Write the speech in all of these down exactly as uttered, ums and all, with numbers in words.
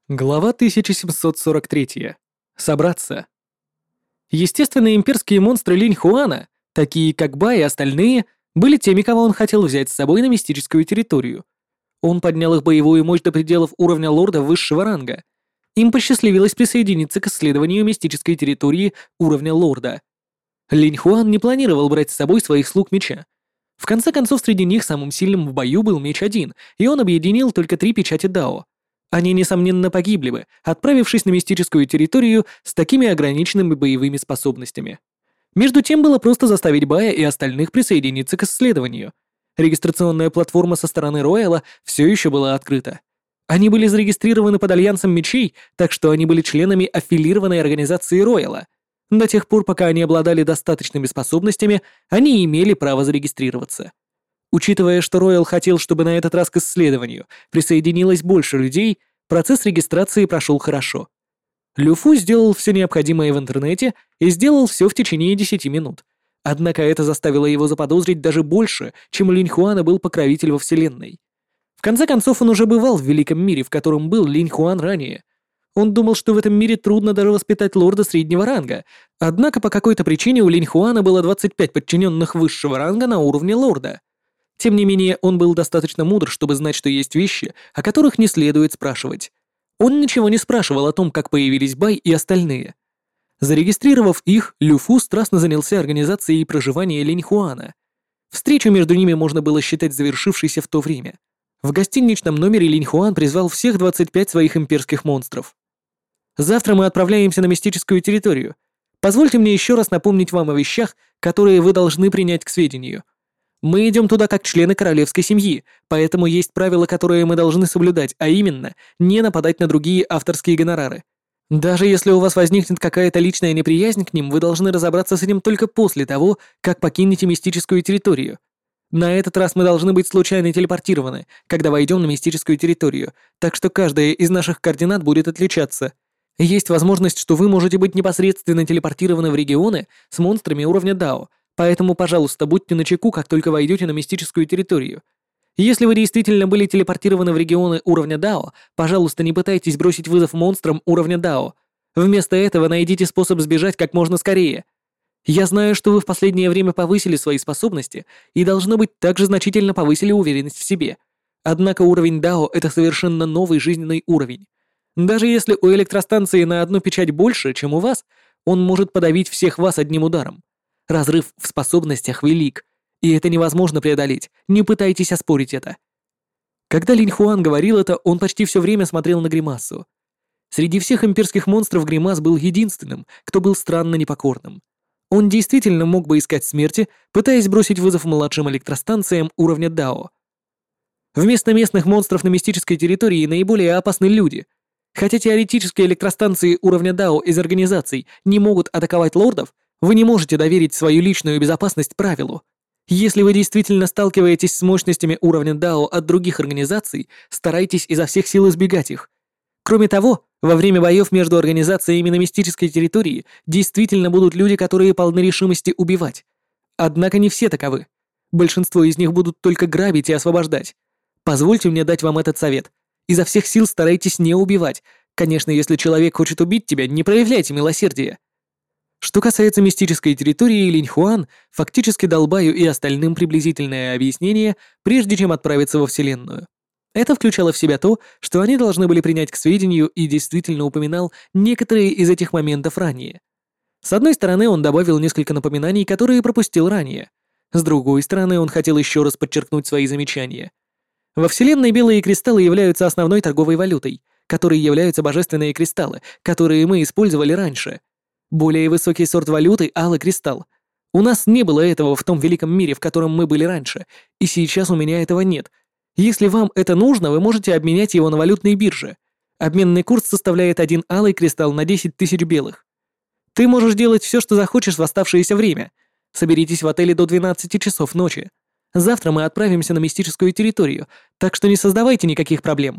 Глава тысяча семьсот сорок три. Собраться. Естественно, имперские монстры Линь Хуана, такие как Ба и остальные, были теми, кого он хотел взять с собой на мистическую территорию. Он поднял их боевую мощь до пределов уровня лорда высшего ранга. Им посчастливилось присоединиться к исследованию мистической территории уровня лорда. Линь Хуан не планировал брать с собой своих слуг меча. В конце концов, среди них самым сильным в бою был меч один, и он объединил только три печати Дао. Они, несомненно, погибли бы, отправившись на мистическую территорию с такими ограниченными боевыми способностями. Между тем было просто заставить Бая и остальных присоединиться к исследованию. Регистрационная платформа со стороны Рояла все еще была открыта. Они были зарегистрированы под Альянсом Мечей, так что они были членами аффилированной организации Рояла. До тех пор, пока они обладали достаточными способностями, они имели право зарегистрироваться. Учитывая, что Роял хотел, чтобы на этот раз к исследованию присоединилось больше людей, процесс регистрации прошел хорошо. Люфу сделал все необходимое в интернете и сделал все в течение десяти минут. Однако это заставило его заподозрить даже больше, чем у Линь Хуана был покровитель во Вселенной. В конце концов, он уже бывал в великом мире, в котором был Линь Хуан ранее. Он думал, что в этом мире трудно даже воспитать лорда среднего ранга, однако по какой-то причине у Линь Хуана было двадцать пять подчиненных высшего ранга на уровне лорда. Тем не менее, он был достаточно мудр, чтобы знать, что есть вещи, о которых не следует спрашивать. Он ничего не спрашивал о том, как появились Бай и остальные. Зарегистрировав их, Люфу страстно занялся организацией проживания Линь Хуана. Встречу между ними можно было считать завершившейся в то время. В гостиничном номере Линь Хуан призвал всех двадцать пять своих имперских монстров. «Завтра мы отправляемся на мистическую территорию. Позвольте мне еще раз напомнить вам о вещах, которые вы должны принять к сведению. Мы идем туда как члены королевской семьи, поэтому есть правила, которые мы должны соблюдать, а именно, не нападать на другие авторские гонорары. Даже если у вас возникнет какая-то личная неприязнь к ним, вы должны разобраться с этим только после того, как покинете мистическую территорию. На этот раз мы должны быть случайно телепортированы, когда войдем на мистическую территорию, так что каждая из наших координат будет отличаться. Есть возможность, что вы можете быть непосредственно телепортированы в регионы с монстрами уровня Дао, поэтому, пожалуйста, будьте начеку, как только войдете на мистическую территорию. Если вы действительно были телепортированы в регионы уровня Дао, пожалуйста, не пытайтесь бросить вызов монстрам уровня Дао. Вместо этого найдите способ сбежать как можно скорее. Я знаю, что вы в последнее время повысили свои способности и, должно быть, также значительно повысили уверенность в себе. Однако уровень Дао — это совершенно новый жизненный уровень. Даже если у электростанции на одну печать больше, чем у вас, он может подавить всех вас одним ударом. Разрыв в способностях велик, и это невозможно преодолеть, не пытайтесь оспорить это. Когда Линь Хуан говорил это, он почти все время смотрел на Гримасу. Среди всех имперских монстров Гримас был единственным, кто был странно непокорным. Он действительно мог бы искать смерти, пытаясь бросить вызов младшим электростанциям уровня Дао. Вместо местных монстров на мистической территории наиболее опасны люди. Хотя теоретически электростанции уровня Дао из организаций не могут атаковать лордов, вы не можете доверить свою личную безопасность правилу. Если вы действительно сталкиваетесь с мощностями уровня Дао от других организаций, старайтесь изо всех сил избегать их. Кроме того, во время боев между организациями на мистической территории действительно будут люди, которые полны решимости убивать. Однако не все таковы. Большинство из них будут только грабить и освобождать. Позвольте мне дать вам этот совет. Изо всех сил старайтесь не убивать. Конечно, если человек хочет убить тебя, не проявляйте милосердия. Что касается мистической территории, Линь Хуан фактически дал Баю и остальным приблизительное объяснение, прежде чем отправиться во Вселенную. Это включало в себя то, что они должны были принять к сведению, и действительно упоминал некоторые из этих моментов ранее. С одной стороны, он добавил несколько напоминаний, которые пропустил ранее. С другой стороны, он хотел еще раз подчеркнуть свои замечания. Во Вселенной белые кристаллы являются основной торговой валютой, которой являются божественные кристаллы, которые мы использовали раньше. Более высокий сорт валюты — алый кристалл. У нас не было этого в том великом мире, в котором мы были раньше, и сейчас у меня этого нет. Если вам это нужно, вы можете обменять его на валютной бирже. Обменный курс составляет один алый кристалл на десять тысяч белых. Ты можешь делать все, что захочешь в оставшееся время. Соберитесь в отеле до двенадцати часов ночи. Завтра мы отправимся на мистическую территорию, так что не создавайте никаких проблем.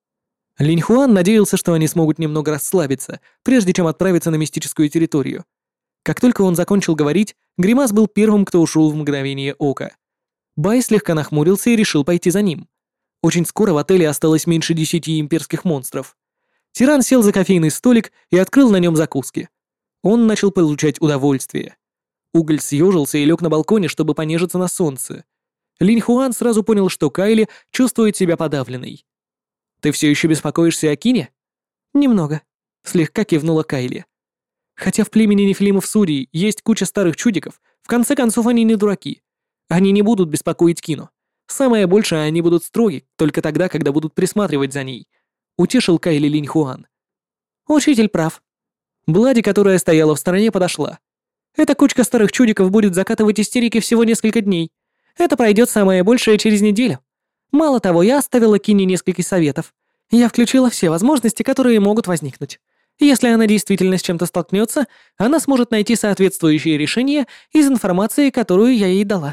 Линь Хуан надеялся, что они смогут немного расслабиться, прежде чем отправиться на мистическую территорию. Как только он закончил говорить, Гримас был первым, кто ушел в мгновение ока. Бай слегка нахмурился и решил пойти за ним. Очень скоро в отеле осталось меньше десяти имперских монстров. Тиран сел за кофейный столик и открыл на нем закуски. Он начал получать удовольствие. Уголь съежился и лег на балконе, чтобы понежиться на солнце. Линь Хуан сразу понял, что Кайли чувствует себя подавленной. «Ты все еще беспокоишься о Кине?» «Немного», — слегка кивнула Кайли. «Хотя в племени Нефилимов Сурии есть куча старых чудиков, в конце концов они не дураки. Они не будут беспокоить Кину. Самое большее они будут строги, только тогда, когда будут присматривать за ней», — утешил Кайли Линь Хуан. «Учитель прав». Блади, которая стояла в стороне, подошла. «Эта кучка старых чудиков будет закатывать истерики всего несколько дней. Это пройдет самое большее через неделю. Мало того, я оставила Кине несколько советов. Я включила все возможности, которые могут возникнуть. Если она действительно с чем-то столкнется, она сможет найти соответствующее решение из информации, которую я ей дала».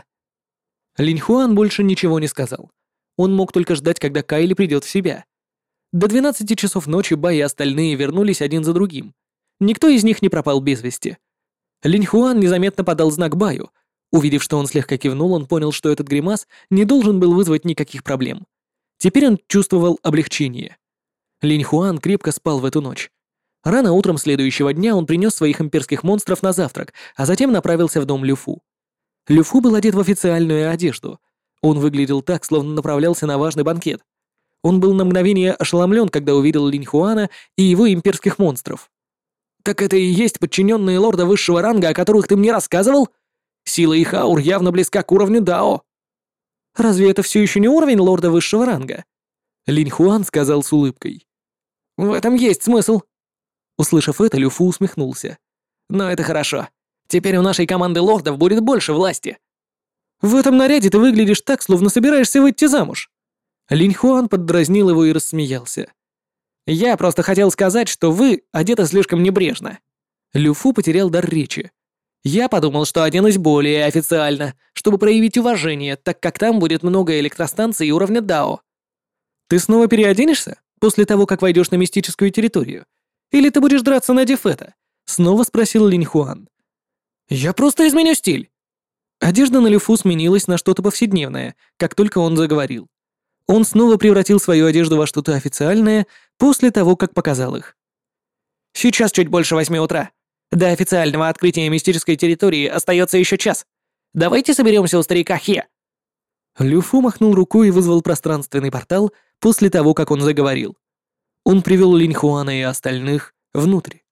Линь Хуан больше ничего не сказал. Он мог только ждать, когда Кайли придет в себя. До двенадцати часов ночи Бай и остальные вернулись один за другим. Никто из них не пропал без вести. Линь Хуан незаметно подал знак Баю. Увидев, что он слегка кивнул, он понял, что этот гримас не должен был вызвать никаких проблем. Теперь он чувствовал облегчение. Линь Хуан крепко спал в эту ночь. Рано утром следующего дня он принес своих имперских монстров на завтрак, а затем направился в дом Люфу. Люфу был одет в официальную одежду. Он выглядел так, словно направлялся на важный банкет. Он был на мгновение ошеломлен, когда увидел Линь Хуана и его имперских монстров. «Так это и есть подчиненные лорда высшего ранга, о которых ты мне рассказывал? Сила их аур явно близка к уровню Дао». «Разве это все еще не уровень лорда высшего ранга?» Линь Хуан сказал с улыбкой. «В этом есть смысл». Услышав это, Люфу усмехнулся. «Но это хорошо. Теперь у нашей команды лордов будет больше власти». «В этом наряде ты выглядишь так, словно собираешься выйти замуж». Линь Хуан поддразнил его и рассмеялся. «Я просто хотел сказать, что вы одеты слишком небрежно». Люфу потерял дар речи. «Я подумал, что оденусь более официально, чтобы проявить уважение, так как там будет много электростанций уровня Дао». «Ты снова переоденешься после того, как войдешь на мистическую территорию? Или ты будешь драться на Дефета?» — снова спросил Линь Хуан. «Я просто изменю стиль». Одежда на Люфу сменилась на что-то повседневное, как только он заговорил. Он снова превратил свою одежду во что-то официальное после того, как показал их. «Сейчас чуть больше восьми утра. До официального открытия мистической территории остается еще час. Давайте соберемся у старика Хе». Люфу махнул рукой и вызвал пространственный портал после того, как он заговорил. Он привел Линь Хуана и остальных внутрь.